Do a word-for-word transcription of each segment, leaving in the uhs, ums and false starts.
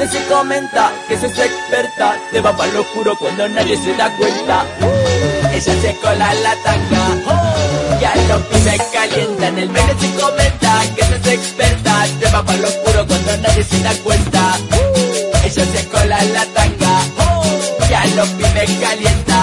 se comenta que es experta, te va para lo oscuro cuando nadie se da cuenta. Ella se cola en la tanga y a los pibes calientan. El baile se comenta que es experta, te va para lo oscuro cuando nadie se da cuenta. Ella se cola en la tanga y a los pibes calienta.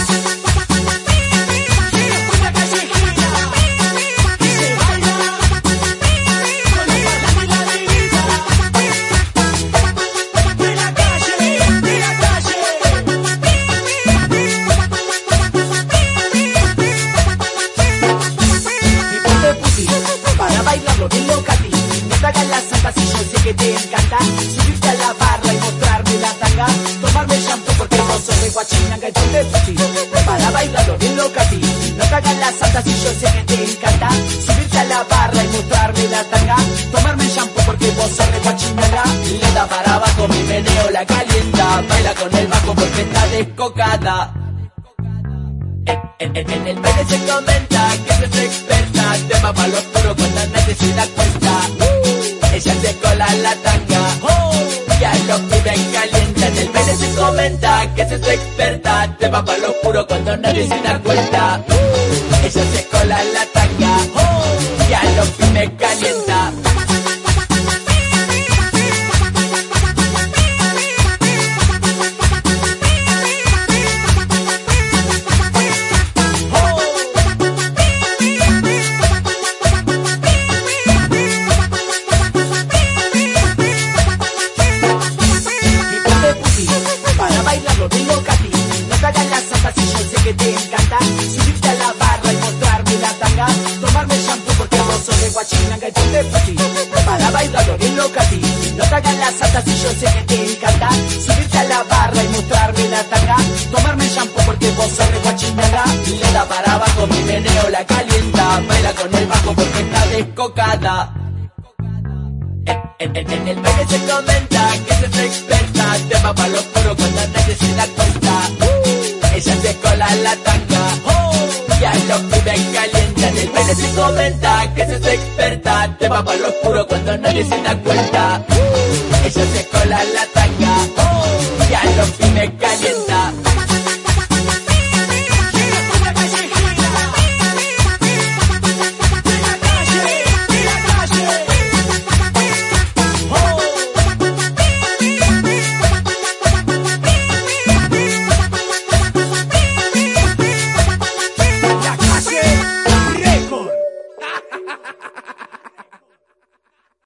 Que te encanta subirte a la barra y mostrarme la tanga, tomarme shampoo porque vos sos de guachinanga y ponte pussy para bailarlo bien loca a ti. No te hagas la santa si yo sé que te encanta subirte a la barra y mostrarme la tanga, tomarme shampoo porque vos sos de guachinanga. Le da para abajo, mi meneo la calienta, baila con el bajo porque está descocada. En, en, en, en el baile se comenta que es experta, te va para lo oscuro cuando nadie se da cuenta. Ella se cola en la tanga y a los pibes calientan. El baile se comenta que es experta, te va para lo oscuro cuando nadie se da cuenta. Ella se cola en la tanga y a los pibes calienta. Que te encanta subirte a la barra y mostrarme la tanga, tomarme shampoo porque vos sos de guachinanga y ponte pussy para bailarlo bien loca a ti. No te hagas la santa si yo sé que te encanta subirte a la barra y mostrarme la tanga, tomarme shampoo porque vos sos de guachinanga. Le da para abajo, mi meneo la calienta, baila con el bajo porque está descocada. En, en, en, en el baile se comenta que es experta, te va para lo oscuro cuando nadie se da cuenta. Ella se cola en la tanga y a los pibes calientan. El baile se comenta que es experta, te va para lo oscuro cuando nadie se da cuenta. Ella se cola en la tanga y a los pibes calienta. Ha ha ha ha ha.